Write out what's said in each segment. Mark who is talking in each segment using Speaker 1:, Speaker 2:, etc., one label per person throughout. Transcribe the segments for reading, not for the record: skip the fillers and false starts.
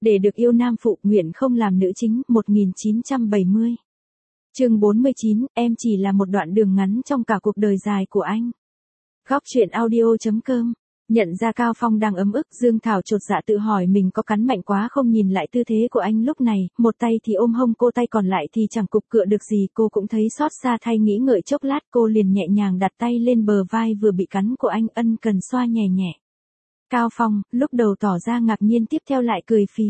Speaker 1: Để được yêu nam phụ nguyện không làm nữ chính, 1970. Chương 49, em chỉ là một đoạn đường ngắn trong cả cuộc đời dài của anh. Góc truyện audio.com. Nhận ra Cao Phong đang ấm ức, Dương Thảo chột dạ tự hỏi mình có cắn mạnh quá không. Nhìn lại tư thế của anh lúc này, một tay thì ôm hông cô, tay còn lại thì chẳng cục cựa được gì. Cô cũng thấy xót xa thay, nghĩ ngợi chốc lát cô liền nhẹ nhàng đặt tay lên bờ vai vừa bị cắn của anh, ân cần xoa nhẹ nhẹ. Cao Phong, lúc đầu tỏ ra ngạc nhiên, tiếp theo lại cười phì.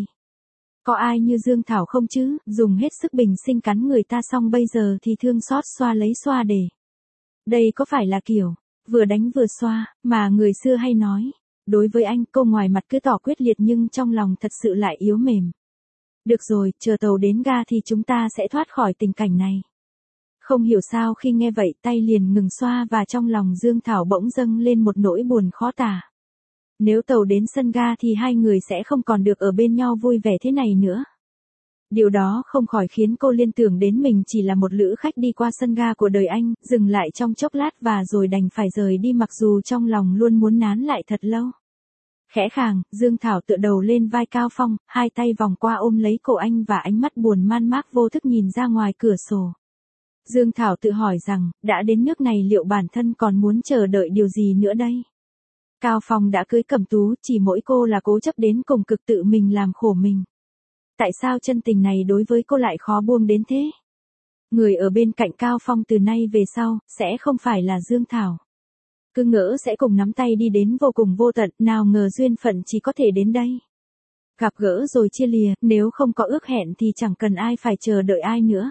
Speaker 1: Có ai như Dương Thảo không chứ, dùng hết sức bình sinh cắn người ta xong bây giờ thì thương xót xoa lấy xoa để. Đây có phải là kiểu vừa đánh vừa xoa mà người xưa hay nói. Đối với anh, cô ngoài mặt cứ tỏ quyết liệt nhưng trong lòng thật sự lại yếu mềm. Được rồi, chờ tàu đến ga thì chúng ta sẽ thoát khỏi tình cảnh này. Không hiểu sao khi nghe vậy tay liền ngừng xoa và trong lòng Dương Thảo bỗng dâng lên một nỗi buồn khó tả. Nếu tàu đến sân ga thì hai người sẽ không còn được ở bên nhau vui vẻ thế này nữa. Điều đó không khỏi khiến cô liên tưởng đến mình chỉ là một lữ khách đi qua sân ga của đời anh, dừng lại trong chốc lát và rồi đành phải rời đi mặc dù trong lòng luôn muốn nán lại thật lâu. Khẽ khàng, Dương Thảo tựa đầu lên vai Cao Phong, hai tay vòng qua ôm lấy cổ anh và ánh mắt buồn man mác vô thức nhìn ra ngoài cửa sổ. Dương Thảo tự hỏi rằng, đã đến nước này liệu bản thân còn muốn chờ đợi điều gì nữa đây? Cao Phong đã cưới Cẩm Tú, chỉ mỗi cô là cố chấp đến cùng cực, tự mình làm khổ mình. Tại sao chân tình này đối với cô lại khó buông đến thế? Người ở bên cạnh Cao Phong từ nay về sau, sẽ không phải là Dương Thảo. Cứ ngỡ sẽ cùng nắm tay đi đến vô cùng vô tận, nào ngờ duyên phận chỉ có thể đến đây. Gặp gỡ rồi chia lìa, nếu không có ước hẹn thì chẳng cần ai phải chờ đợi ai nữa.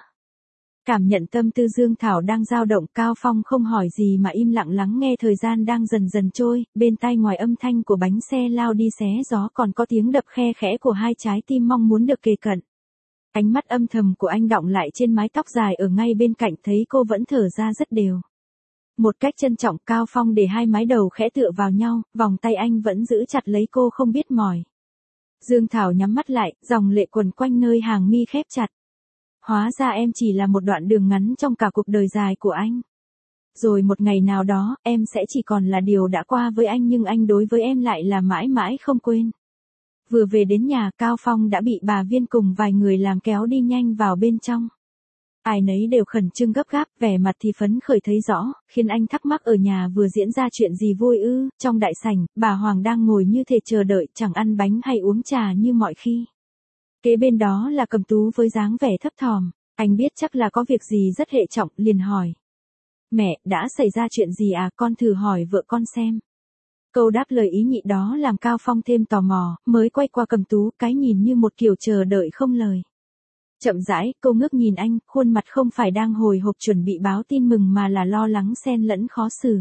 Speaker 1: Cảm nhận tâm tư Dương Thảo đang dao động, Cao Phong không hỏi gì mà im lặng lắng nghe thời gian đang dần dần trôi, bên tai ngoài âm thanh của bánh xe lao đi xé gió còn có tiếng đập khe khẽ của hai trái tim mong muốn được kề cận. Ánh mắt âm thầm của anh đọng lại trên mái tóc dài ở ngay bên cạnh, thấy cô vẫn thở ra rất đều. Một cách trân trọng, Cao Phong để hai mái đầu khẽ tựa vào nhau, vòng tay anh vẫn giữ chặt lấy cô không biết mỏi. Dương Thảo nhắm mắt lại, dòng lệ quần quanh nơi hàng mi khép chặt. Hóa ra em chỉ là một đoạn đường ngắn trong cả cuộc đời dài của anh. Rồi một ngày nào đó, em sẽ chỉ còn là điều đã qua với anh nhưng anh đối với em lại là mãi mãi không quên. Vừa về đến nhà, Cao Phong đã bị bà Viên cùng vài người làm kéo đi nhanh vào bên trong. Ai nấy đều khẩn trương gấp gáp, vẻ mặt thì phấn khởi thấy rõ, khiến anh thắc mắc ở nhà vừa diễn ra chuyện gì vui ư. Trong đại sảnh, bà Hoàng đang ngồi như thể chờ đợi, chẳng ăn bánh hay uống trà như mọi khi. Kế bên đó là Cẩm Tú với dáng vẻ thấp thỏm, anh biết chắc là có việc gì rất hệ trọng, liền hỏi. Mẹ, đã xảy ra chuyện gì à, con thử hỏi vợ con xem. Câu đáp lời ý nhị đó làm Cao Phong thêm tò mò, mới quay qua Cẩm Tú, cái nhìn như một kiểu chờ đợi không lời. Chậm rãi, cô ngước nhìn anh, khuôn mặt không phải đang hồi hộp chuẩn bị báo tin mừng mà là lo lắng xen lẫn khó xử.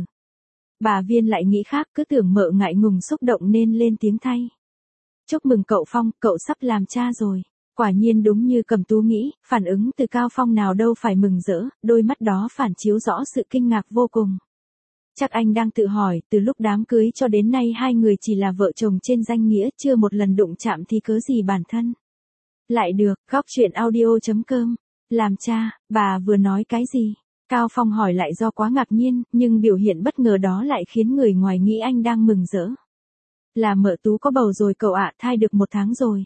Speaker 1: Bà Viên lại nghĩ khác, cứ tưởng mợ ngại ngùng xúc động nên lên tiếng thay. Chúc mừng cậu Phong, cậu sắp làm cha rồi. Quả nhiên đúng như Cẩm Tú nghĩ, phản ứng từ Cao Phong nào đâu phải mừng rỡ, đôi mắt đó phản chiếu rõ sự kinh ngạc vô cùng. Chắc anh đang tự hỏi, từ lúc đám cưới cho đến nay hai người chỉ là vợ chồng trên danh nghĩa, chưa một lần đụng chạm thì cớ gì bản thân. Lại được, góc truyện audio.com. Làm cha, bà vừa nói cái gì? Cao Phong hỏi lại do quá ngạc nhiên, nhưng biểu hiện bất ngờ đó lại khiến người ngoài nghĩ anh đang mừng rỡ. Là mợ Tú có bầu rồi cậu ạ, thai được 1 tháng rồi.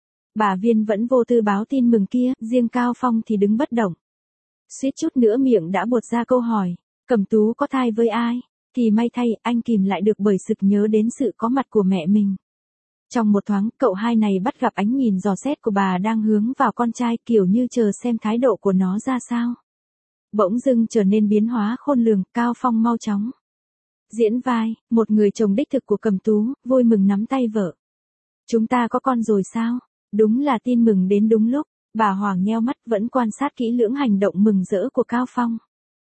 Speaker 1: Bà Viên vẫn vô tư báo tin mừng kia, riêng Cao Phong thì đứng bất động. Suýt chút nữa miệng đã buột ra câu hỏi, Cẩm Tú có thai với ai? Thì may thay, anh kìm lại được bởi sực nhớ đến sự có mặt của mẹ mình. Trong một thoáng, cậu hai này bắt gặp ánh nhìn dò xét của bà đang hướng vào con trai, kiểu như chờ xem thái độ của nó ra sao. Bỗng dưng trở nên biến hóa khôn lường, Cao Phong mau chóng diễn vai, một người chồng đích thực của Cẩm Tú, vui mừng nắm tay vợ. Chúng ta có con rồi sao? Đúng là tin mừng đến đúng lúc, bà Hoàng nheo mắt vẫn quan sát kỹ lưỡng hành động mừng rỡ của Cao Phong.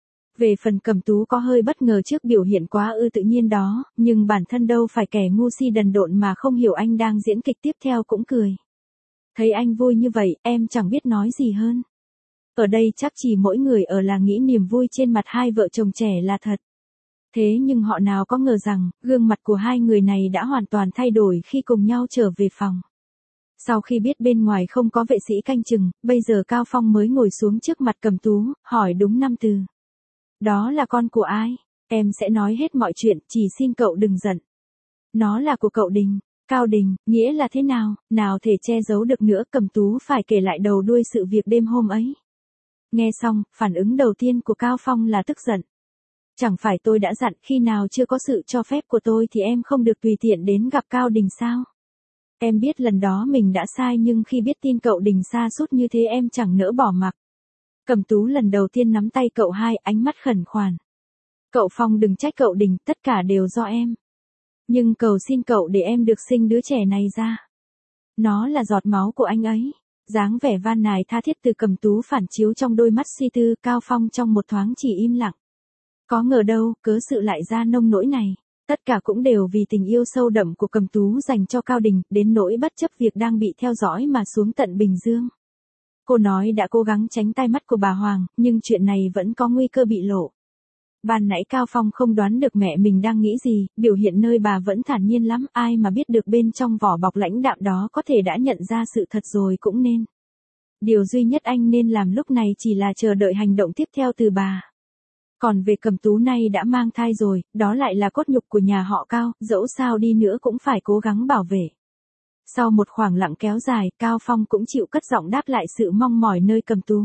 Speaker 1: Về phần Cẩm Tú có hơi bất ngờ trước biểu hiện quá tự nhiên đó, nhưng bản thân đâu phải kẻ ngu si đần độn mà không hiểu anh đang diễn kịch, tiếp theo cũng cười. Thấy anh vui như vậy, em chẳng biết nói gì hơn. Ở đây chắc chỉ mỗi người ở là nghĩ niềm vui trên mặt hai vợ chồng trẻ là thật. Thế nhưng họ nào có ngờ rằng, gương mặt của hai người này đã hoàn toàn thay đổi khi cùng nhau trở về phòng. Sau khi biết bên ngoài không có vệ sĩ canh chừng, bây giờ Cao Phong mới ngồi xuống trước mặt Cẩm Tú, hỏi đúng 5 từ. Đó là con của ai? Em sẽ nói hết mọi chuyện, chỉ xin cậu đừng giận. Nó là của cậu Đình. Cao Đình, nghĩa là thế nào, nào thể che giấu được nữa, Cẩm Tú phải kể lại đầu đuôi sự việc đêm hôm ấy. Nghe xong, phản ứng đầu tiên của Cao Phong là tức giận. Chẳng phải tôi đã dặn khi nào chưa có sự cho phép của tôi thì em không được tùy tiện đến gặp Cao Đình sao? Em biết lần đó mình đã sai nhưng khi biết tin cậu Đình sa sút như thế em chẳng nỡ bỏ mặc. Cẩm Tú lần đầu tiên nắm tay cậu hai, ánh mắt khẩn khoản. Cậu Phong đừng trách cậu Đình, tất cả đều do em. Nhưng cầu xin cậu để em được sinh đứa trẻ này ra. Nó là giọt máu của anh ấy. Dáng vẻ van nài tha thiết từ Cẩm Tú phản chiếu trong đôi mắt suy tư, Cao Phong trong một thoáng chỉ im lặng. Có ngờ đâu, cớ sự lại ra nông nỗi này. Tất cả cũng đều vì tình yêu sâu đậm của Cẩm Tú dành cho Cao Đình, đến nỗi bất chấp việc đang bị theo dõi mà xuống tận Bình Dương. Cô nói đã cố gắng tránh tai mắt của bà Hoàng, nhưng chuyện này vẫn có nguy cơ bị lộ. Ban nãy Cao Phong không đoán được mẹ mình đang nghĩ gì, biểu hiện nơi bà vẫn thản nhiên lắm, ai mà biết được bên trong vỏ bọc lãnh đạm đó có thể đã nhận ra sự thật rồi cũng nên. Điều duy nhất anh nên làm lúc này chỉ là chờ đợi hành động tiếp theo từ bà. Còn về Cẩm Tú nay đã mang thai rồi, đó lại là cốt nhục của nhà họ Cao, dẫu sao đi nữa cũng phải cố gắng bảo vệ. Sau một khoảng lặng kéo dài, Cao Phong cũng chịu cất giọng đáp lại sự mong mỏi nơi Cẩm Tú.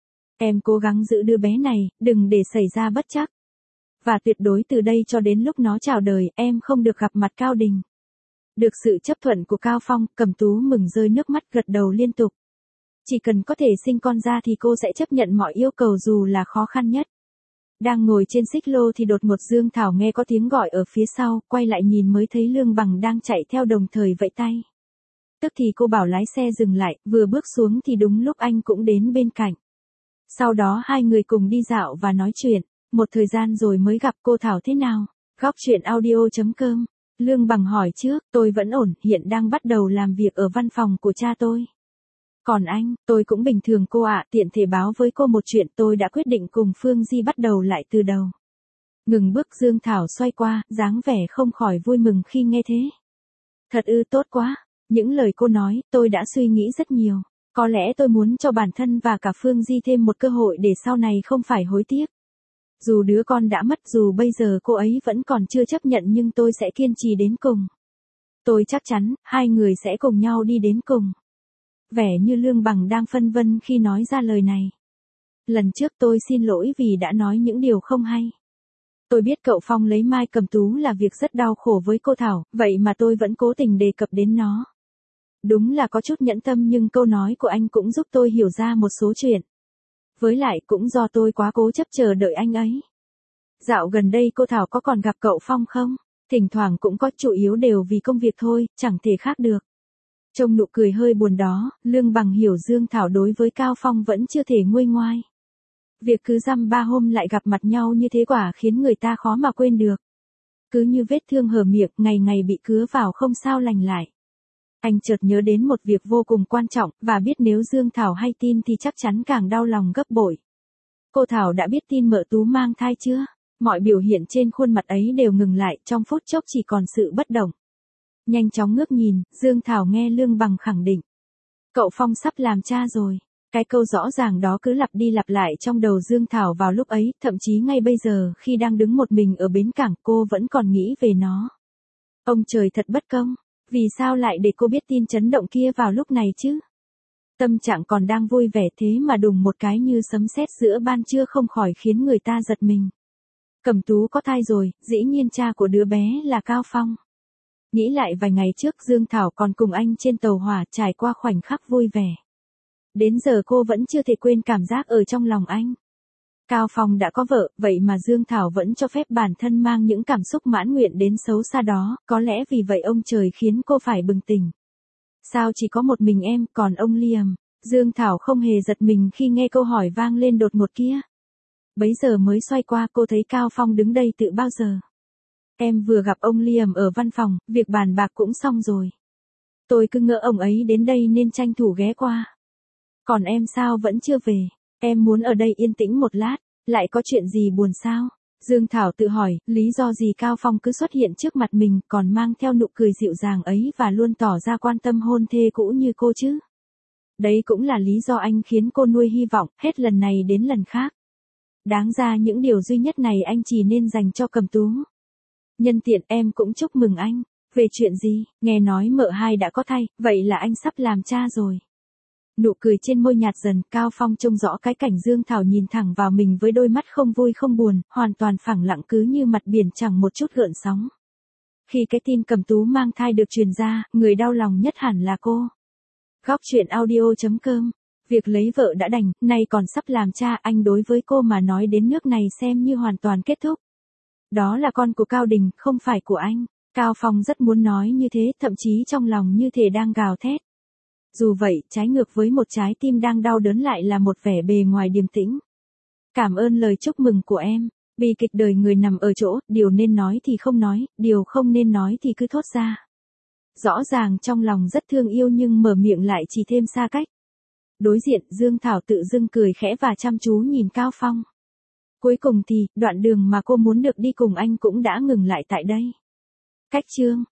Speaker 1: Em cố gắng giữ đứa bé này, đừng để xảy ra bất trắc. Và tuyệt đối từ đây cho đến lúc nó chào đời, em không được gặp mặt Cao Đình. Được sự chấp thuận của Cao Phong, Cẩm Tú mừng rơi nước mắt gật đầu liên tục. Chỉ cần có thể sinh con ra thì cô sẽ chấp nhận mọi yêu cầu dù là khó khăn nhất. Đang ngồi trên xích lô thì đột ngột Dương Thảo nghe có tiếng gọi ở phía sau, quay lại nhìn mới thấy Lương Bằng đang chạy theo đồng thời vẫy tay. Tức thì cô bảo lái xe dừng lại, vừa bước xuống thì đúng lúc anh cũng đến bên cạnh. Sau đó hai người cùng đi dạo và nói chuyện, một thời gian rồi mới gặp. Cô Thảo thế nào? Góc truyện audio.com. Lương Bằng hỏi trước, tôi vẫn ổn, hiện đang bắt đầu làm việc ở văn phòng của cha tôi. Còn anh, tôi cũng bình thường cô ạ, tiện thể báo với cô một chuyện, tôi đã quyết định cùng Phương Di bắt đầu lại từ đầu. Ngừng bước Dương Thảo xoay qua, dáng vẻ không khỏi vui mừng khi nghe thế. Thật ư, tốt quá. Những lời cô nói, tôi đã suy nghĩ rất nhiều. Có lẽ tôi muốn cho bản thân và cả Phương Di thêm một cơ hội để sau này không phải hối tiếc. Dù đứa con đã mất, dù bây giờ cô ấy vẫn còn chưa chấp nhận nhưng tôi sẽ kiên trì đến cùng. Tôi chắc chắn, hai người sẽ cùng nhau đi đến cùng. Vẻ như Lương Bằng đang phân vân khi nói ra lời này. Lần trước tôi xin lỗi vì đã nói những điều không hay. Tôi biết cậu Phong lấy Mai Cẩm Tú là việc rất đau khổ với cô Thảo, vậy mà tôi vẫn cố tình đề cập đến nó. Đúng là có chút nhẫn tâm nhưng câu nói của anh cũng giúp tôi hiểu ra một số chuyện. Với lại cũng do tôi quá cố chấp chờ đợi anh ấy. Dạo gần đây cô Thảo có còn gặp cậu Phong không? Thỉnh thoảng cũng có, chủ yếu đều vì công việc thôi, chẳng thể khác được. Trông nụ cười hơi buồn đó, Lương Bằng hiểu Dương Thảo đối với Cao Phong vẫn chưa thể nguôi ngoai. Việc cứ dăm ba hôm lại gặp mặt nhau như thế quả khiến người ta khó mà quên được. Cứ như vết thương hở miệng, ngày ngày bị cứa vào không sao lành lại. Anh chợt nhớ đến một việc vô cùng quan trọng, và biết nếu Dương Thảo hay tin thì chắc chắn càng đau lòng gấp bội. Cô Thảo đã biết tin mợ Tú mang thai chưa? Mọi biểu hiện trên khuôn mặt ấy đều ngừng lại, trong phút chốc chỉ còn sự bất động. Nhanh chóng ngước nhìn, Dương Thảo nghe Lương Bằng khẳng định. Cậu Phong sắp làm cha rồi. Cái câu rõ ràng đó cứ lặp đi lặp lại trong đầu Dương Thảo vào lúc ấy, thậm chí ngay bây giờ khi đang đứng một mình ở bến cảng cô vẫn còn nghĩ về nó. Ông trời thật bất công, vì sao lại để cô biết tin chấn động kia vào lúc này chứ? Tâm trạng còn đang vui vẻ thế mà đùng một cái như sấm sét giữa ban trưa không khỏi khiến người ta giật mình. Cẩm Tú có thai rồi, dĩ nhiên cha của đứa bé là Cao Phong. Nghĩ lại vài ngày trước Dương Thảo còn cùng anh trên tàu hỏa trải qua khoảnh khắc vui vẻ. Đến giờ cô vẫn chưa thể quên cảm giác ở trong lòng anh. Cao Phong đã có vợ, vậy mà Dương Thảo vẫn cho phép bản thân mang những cảm xúc mãn nguyện đến xấu xa đó, có lẽ vì vậy ông trời khiến cô phải bừng tỉnh. Sao chỉ có một mình em, còn ông Liam? Dương Thảo không hề giật mình khi nghe câu hỏi vang lên đột ngột kia. Bấy giờ mới xoay qua cô thấy Cao Phong đứng đây từ bao giờ. Em vừa gặp ông Liam ở văn phòng, việc bàn bạc cũng xong rồi. Tôi cứ ngỡ ông ấy đến đây nên tranh thủ ghé qua. Còn em sao vẫn chưa về? Em muốn ở đây yên tĩnh một lát, lại có chuyện gì buồn sao? Dương Thảo tự hỏi, lý do gì Cao Phong cứ xuất hiện trước mặt mình còn mang theo nụ cười dịu dàng ấy và luôn tỏ ra quan tâm hôn thê cũ như cô chứ? Đấy cũng là lý do anh khiến cô nuôi hy vọng, hết lần này đến lần khác. Đáng ra những điều duy nhất này anh chỉ nên dành cho Cẩm Tú. Nhân tiện em cũng chúc mừng anh. Về chuyện gì, nghe nói mợ hai đã có thai, vậy là anh sắp làm cha rồi. Nụ cười trên môi nhạt dần, Cao Phong trông rõ cái cảnh Dương Thảo nhìn thẳng vào mình với đôi mắt không vui không buồn, hoàn toàn phẳng lặng cứ như mặt biển chẳng một chút gợn sóng. Khi cái tin Cẩm Tú mang thai được truyền ra, người đau lòng nhất hẳn là cô. Góc truyện audio.com. Việc lấy vợ đã đành, nay còn sắp làm cha, anh đối với cô mà nói đến nước này xem như hoàn toàn kết thúc. Đó là con của Cao Đình, không phải của anh. Cao Phong rất muốn nói như thế, thậm chí trong lòng như thể đang gào thét. Dù vậy, trái ngược với một trái tim đang đau đớn lại là một vẻ bề ngoài điềm tĩnh. Cảm ơn lời chúc mừng của em. Bi kịch đời người nằm ở chỗ, điều nên nói thì không nói, điều không nên nói thì cứ thốt ra. Rõ ràng trong lòng rất thương yêu nhưng mở miệng lại chỉ thêm xa cách. Đối diện, Dương Thảo tự dưng cười khẽ và chăm chú nhìn Cao Phong. Cuối cùng thì, đoạn đường mà cô muốn được đi cùng anh cũng đã ngừng lại tại đây. Cách chương